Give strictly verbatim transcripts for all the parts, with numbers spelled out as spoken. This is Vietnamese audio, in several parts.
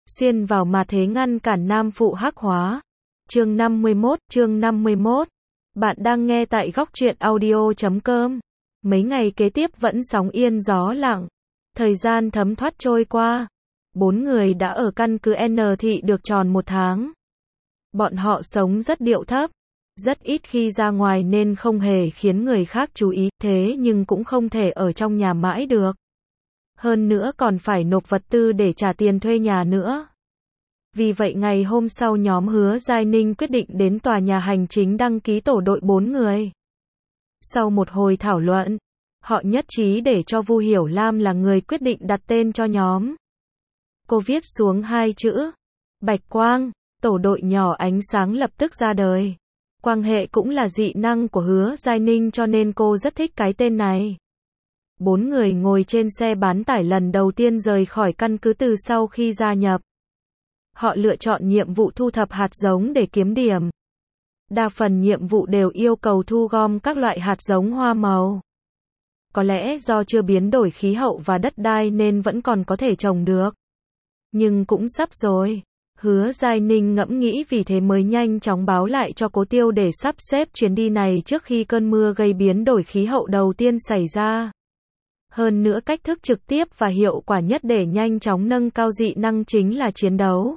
xuyên vào mà thế ngăn cản nam phụ hắc hóa. Chương năm mươi mốt, chương năm mươi mốt. Bạn đang nghe tại góc truyện audio chấm com. Mấy ngày kế tiếp vẫn sóng yên gió lặng. Thời gian thấm thoát trôi qua. Bốn người đã ở căn cứ N thị được tròn một tháng. Bọn họ sống rất điệu thấp. Rất ít khi ra ngoài nên không hề khiến người khác chú ý, thế nhưng cũng không thể ở trong nhà mãi được. Hơn nữa còn phải nộp vật tư để trả tiền thuê nhà nữa. Vì vậy ngày hôm sau nhóm Hứa Giai Ninh quyết định đến tòa nhà hành chính đăng ký tổ đội bốn người. Sau một hồi thảo luận, họ nhất trí để cho Vu Hiểu Lam là người quyết định đặt tên cho nhóm. Cô viết xuống hai chữ, Bạch Quang, tổ đội nhỏ ánh sáng lập tức ra đời. Quang hệ cũng là dị năng của Hứa Giai Ninh cho nên cô rất thích cái tên này. Bốn người ngồi trên xe bán tải lần đầu tiên rời khỏi căn cứ từ sau khi gia nhập. Họ lựa chọn nhiệm vụ thu thập hạt giống để kiếm điểm. Đa phần nhiệm vụ đều yêu cầu thu gom các loại hạt giống hoa màu. Có lẽ do chưa biến đổi khí hậu và đất đai nên vẫn còn có thể trồng được. Nhưng cũng sắp rồi. Hứa Giai Ninh ngẫm nghĩ vì thế mới nhanh chóng báo lại cho Cố Tiêu để sắp xếp chuyến đi này trước khi cơn mưa gây biến đổi khí hậu đầu tiên xảy ra. Hơn nữa cách thức trực tiếp và hiệu quả nhất để nhanh chóng nâng cao dị năng chính là chiến đấu.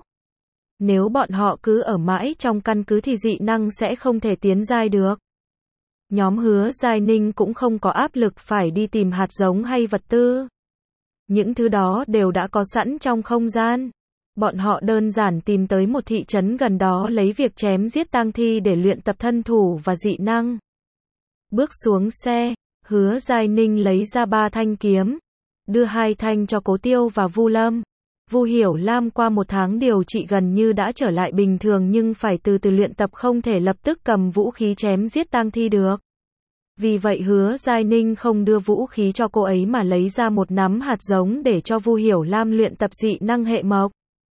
Nếu bọn họ cứ ở mãi trong căn cứ thì dị năng sẽ không thể tiến giai được. Nhóm Hứa Giai Ninh cũng không có áp lực phải đi tìm hạt giống hay vật tư. Những thứ đó đều đã có sẵn trong không gian. Bọn họ đơn giản tìm tới một thị trấn gần đó lấy việc chém giết tang thi để luyện tập thân thủ và dị năng. Bước xuống xe, Hứa Giai Ninh lấy ra ba thanh kiếm, đưa hai thanh cho Cố Tiêu và Vu Lâm. Vu Hiểu Lam qua một tháng điều trị gần như đã trở lại bình thường nhưng phải từ từ luyện tập không thể lập tức cầm vũ khí chém giết tang thi được. Vì vậy Hứa Giai Ninh không đưa vũ khí cho cô ấy mà lấy ra một nắm hạt giống để cho Vu Hiểu Lam luyện tập dị năng hệ mộc.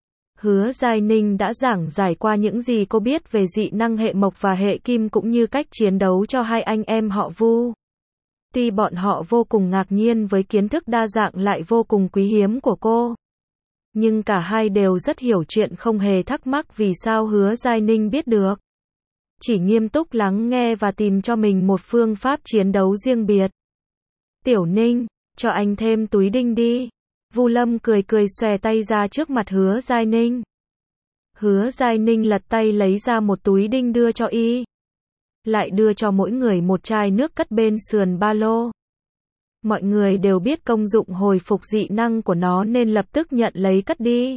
Hứa Giai Ninh đã giảng giải qua những gì cô biết về dị năng hệ mộc và hệ kim cũng như cách chiến đấu cho hai anh em họ Vu. Tuy bọn họ vô cùng ngạc nhiên với kiến thức đa dạng lại vô cùng quý hiếm của cô. Nhưng cả hai đều rất hiểu chuyện không hề thắc mắc vì sao Hứa Giai Ninh biết được. Chỉ nghiêm túc lắng nghe và tìm cho mình một phương pháp chiến đấu riêng biệt. Tiểu Ninh, cho anh thêm túi đinh đi. Vu Lâm cười cười xòe tay ra trước mặt Hứa Giai Ninh. Hứa Giai Ninh lật tay lấy ra một túi đinh đưa cho y. Lại đưa cho mỗi người một chai nước cất bên sườn ba lô. Mọi người đều biết công dụng hồi phục dị năng của nó nên lập tức nhận lấy cất đi.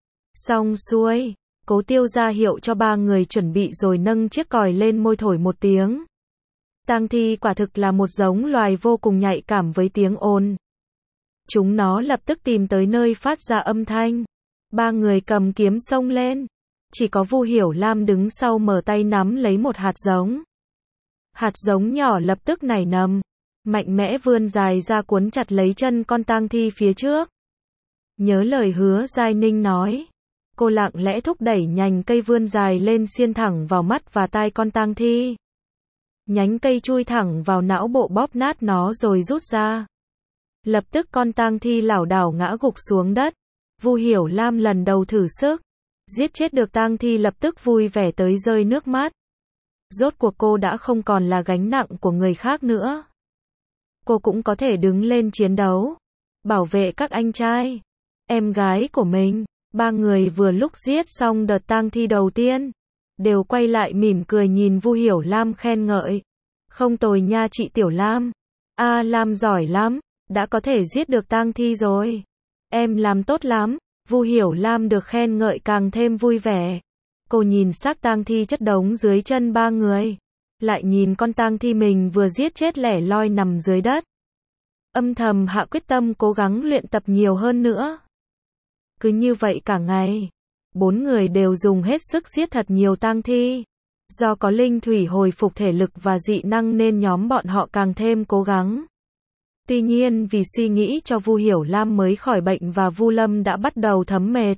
Xong xuôi, Cố Tiêu ra hiệu cho ba người chuẩn bị rồi nâng chiếc còi lên môi thổi một tiếng. Tang thi quả thực là một giống loài vô cùng nhạy cảm với tiếng ồn. Chúng nó lập tức tìm tới nơi phát ra âm thanh. Ba người cầm kiếm xông lên. Chỉ có Vu Hiểu Lam đứng sau mở tay nắm lấy một hạt giống. Hạt giống nhỏ lập tức nảy mầm, mạnh mẽ vươn dài ra cuốn chặt lấy chân con tang thi phía trước. Nhớ lời Hứa Giai Ninh nói. Cô lặng lẽ thúc đẩy nhành cây vươn dài lên xiên thẳng vào mắt và tai con tang thi. Nhánh cây chui thẳng vào não bộ bóp nát nó rồi rút ra. Lập tức con tang thi lảo đảo ngã gục xuống đất. Vu Hiểu Lam lần đầu thử sức. Giết chết được tang thi lập tức vui vẻ tới rơi nước mắt. Rốt cuộc cô đã không còn là gánh nặng của người khác nữa. Cô cũng có thể đứng lên chiến đấu. Bảo vệ các anh trai, em gái của mình. Ba người vừa lúc giết xong đợt tang thi đầu tiên. Đều quay lại mỉm cười nhìn Vu Hiểu Lam khen ngợi. Không tồi nha chị Tiểu Lam. A Lam giỏi lắm. Đã có thể giết được tang thi rồi. Em làm tốt lắm. Vu Hiểu Lam được khen ngợi càng thêm vui vẻ. Cô nhìn xác tang thi chất đống dưới chân ba người. Lại nhìn con tang thi mình vừa giết chết lẻ loi nằm dưới đất. Âm thầm hạ quyết tâm cố gắng luyện tập nhiều hơn nữa. Cứ như vậy cả ngày. Bốn người đều dùng hết sức giết thật nhiều tang thi. Do có linh thủy hồi phục thể lực và dị năng nên nhóm bọn họ càng thêm cố gắng. Tuy nhiên vì suy nghĩ cho Vu Hiểu Lam mới khỏi bệnh và Vu Lâm đã bắt đầu thấm mệt.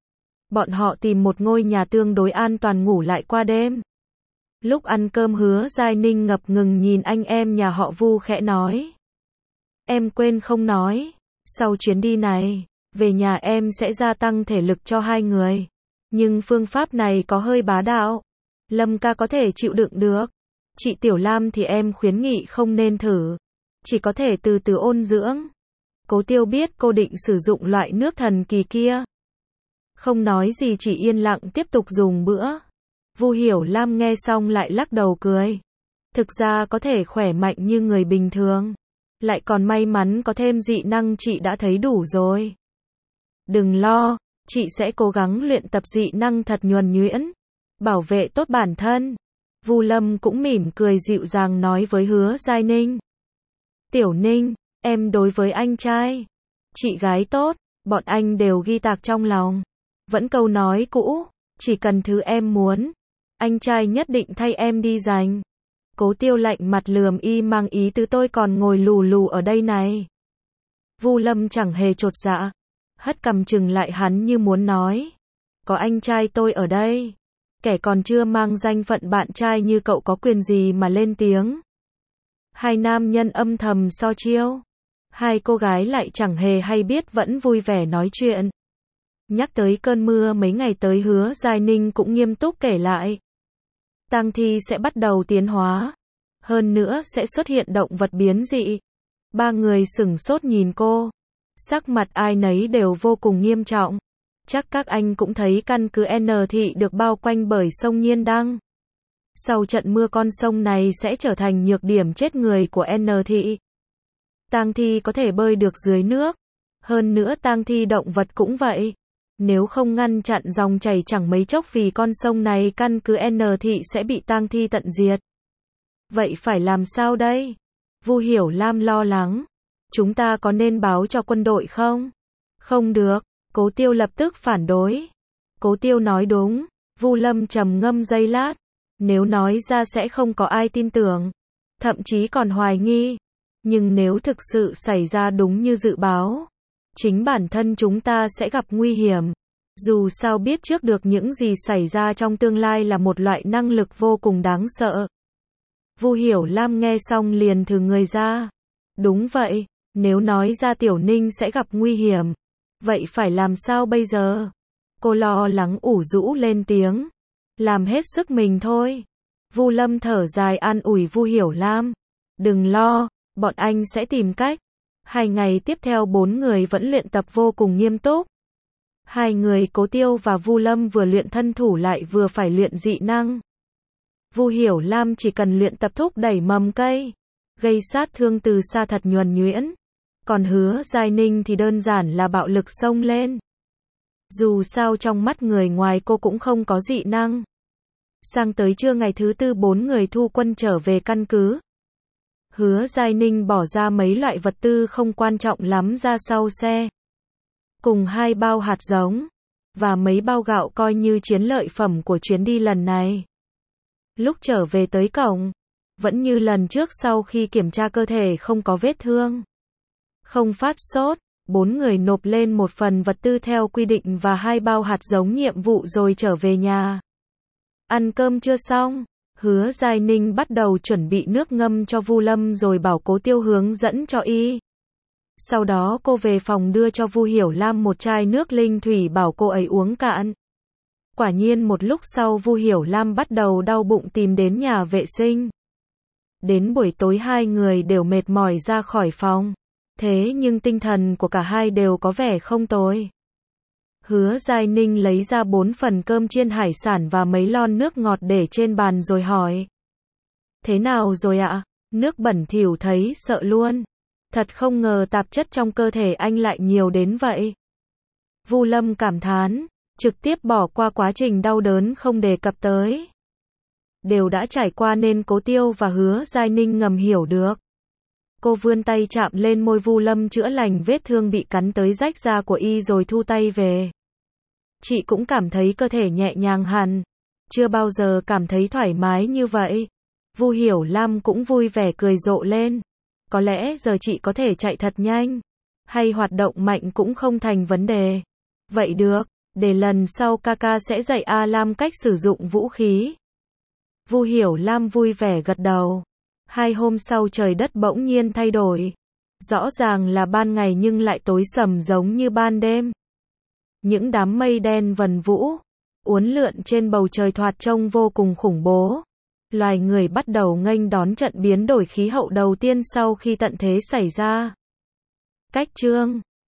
Bọn họ tìm một ngôi nhà tương đối an toàn ngủ lại qua đêm. Lúc ăn cơm Hứa Giai Ninh ngập ngừng nhìn anh em nhà họ Vu khẽ nói. Em quên không nói. Sau chuyến đi này, Về nhà em sẽ gia tăng thể lực cho hai người. Nhưng phương pháp này có hơi bá đạo. Lâm ca có thể chịu đựng được. Chị Tiểu Lam thì em khuyến nghị không nên thử. Chỉ có thể từ từ ôn dưỡng. Cố Tiêu biết cô định sử dụng loại nước thần kỳ kia. Không nói gì, chỉ yên lặng tiếp tục dùng bữa. Vu Hiểu Lam nghe xong lại lắc đầu cười. Thực ra có thể khỏe mạnh như người bình thường. Lại còn may mắn có thêm dị năng, chị đã thấy đủ rồi. Đừng lo, chị sẽ cố gắng luyện tập dị năng thật nhuần nhuyễn. Bảo vệ tốt bản thân. Vu Lâm cũng mỉm cười dịu dàng nói với Hứa Giai Ninh. Tiểu Ninh, em đối với anh trai, chị gái tốt, bọn anh đều ghi tạc trong lòng. Vẫn câu nói cũ, chỉ cần thứ em muốn, anh trai nhất định thay em đi giành. Cố Tiêu lạnh mặt lườm y mang ý tứ tôi còn ngồi lù lù ở đây này. Vu Lâm chẳng hề chột dạ, hất cằm chừng lại hắn như muốn nói. Có anh trai tôi ở đây, kẻ còn chưa mang danh phận bạn trai như cậu có quyền gì mà lên tiếng. Hai nam nhân âm thầm so chiêu. Hai cô gái lại chẳng hề hay biết vẫn vui vẻ nói chuyện. Nhắc tới cơn mưa mấy ngày tới, Hứa Giai Ninh cũng nghiêm túc kể lại. Tang thi sẽ bắt đầu tiến hóa. Hơn nữa sẽ xuất hiện động vật biến dị. Ba người sửng sốt nhìn cô. Sắc mặt ai nấy đều vô cùng nghiêm trọng. Chắc các anh cũng thấy căn cứ N thị được bao quanh bởi sông Nhiên Đăng. Sau trận mưa con sông này sẽ trở thành nhược điểm chết người của N thị. Tang thi có thể bơi được dưới nước. Hơn nữa tang thi động vật cũng vậy. Nếu không ngăn chặn dòng chảy chẳng mấy chốc vì con sông này, căn cứ N thị sẽ bị tang thi tận diệt. Vậy phải làm sao đây? Vu Hiểu Lam lo lắng. Chúng ta có nên báo cho quân đội không? Không được. Cố Tiêu lập tức phản đối. Cố Tiêu nói đúng. Vu Lâm trầm ngâm giây lát. Nếu nói ra sẽ không có ai tin tưởng. Thậm chí còn hoài nghi. Nhưng nếu thực sự xảy ra đúng như dự báo, chính bản thân chúng ta sẽ gặp nguy hiểm. Dù sao biết trước được những gì xảy ra trong tương lai là một loại năng lực vô cùng đáng sợ. Vu Hiểu Lam nghe xong liền thừ người ra. Đúng vậy, nếu nói ra Tiểu Ninh sẽ gặp nguy hiểm, vậy phải làm sao bây giờ? Cô lo lắng ủ rũ lên tiếng. Làm hết sức mình thôi. Vu Lâm thở dài an ủi Vu Hiểu Lam. Đừng lo, bọn anh sẽ tìm cách. Hai ngày tiếp theo bốn người vẫn luyện tập vô cùng nghiêm túc. Hai người Cố Tiêu và Vu Lâm vừa luyện thân thủ lại vừa phải luyện dị năng. Vu Hiểu Lam chỉ cần luyện tập thúc đẩy mầm cây, gây sát thương từ xa thật nhuần nhuyễn. Còn Hứa Giai Ninh thì đơn giản là bạo lực xông lên. Dù sao trong mắt người ngoài cô cũng không có dị năng. Sang tới trưa ngày thứ tư, bốn người thu quân trở về căn cứ. Hứa Giai Ninh bỏ ra mấy loại vật tư không quan trọng lắm ra sau xe. Cùng hai bao hạt giống và mấy bao gạo coi như chiến lợi phẩm của chuyến đi lần này. Lúc trở về tới cổng, vẫn như lần trước, sau khi kiểm tra cơ thể không có vết thương, không phát sốt, bốn người nộp lên một phần vật tư theo quy định và hai bao hạt giống nhiệm vụ rồi trở về nhà. Ăn cơm chưa xong, Hứa Giai Ninh bắt đầu chuẩn bị nước ngâm cho Vu Lâm rồi bảo Cố Tiêu hướng dẫn cho y. Sau đó cô về phòng đưa cho Vu Hiểu Lam một chai nước linh thủy bảo cô ấy uống cạn. Quả nhiên một lúc sau Vu Hiểu Lam bắt đầu đau bụng tìm đến nhà vệ sinh. Đến buổi tối hai người đều mệt mỏi ra khỏi phòng. Thế nhưng tinh thần của cả hai đều có vẻ không tồi. Hứa Giai Ninh lấy ra bốn phần cơm chiên hải sản và mấy lon nước ngọt để trên bàn rồi hỏi. Thế nào rồi ạ? Nước bẩn thỉu thấy sợ luôn. Thật không ngờ tạp chất trong cơ thể anh lại nhiều đến vậy. Vu Lâm cảm thán, trực tiếp bỏ qua quá trình đau đớn không đề cập tới. Đều đã trải qua nên Cố Tiêu và Hứa Giai Ninh ngầm hiểu được. Cô vươn tay chạm lên môi Vu Lâm chữa lành vết thương bị cắn tới rách da của y rồi thu tay về. Chị cũng cảm thấy cơ thể nhẹ nhàng hẳn. Chưa bao giờ cảm thấy thoải mái như vậy. Vu Hiểu Lam cũng vui vẻ cười rộ lên. Có lẽ giờ chị có thể chạy thật nhanh, hay hoạt động mạnh cũng không thành vấn đề. Vậy được, để lần sau Kaka sẽ dạy A Lam cách sử dụng vũ khí. Vu Hiểu Lam vui vẻ gật đầu. Hai hôm sau trời đất bỗng nhiên thay đổi. Rõ ràng là ban ngày nhưng lại tối sầm giống như ban đêm. Những đám mây đen vần vũ, uốn lượn trên bầu trời thoạt trông vô cùng khủng bố. Loài người bắt đầu nghênh đón trận biến đổi khí hậu đầu tiên sau khi tận thế xảy ra. Cách chương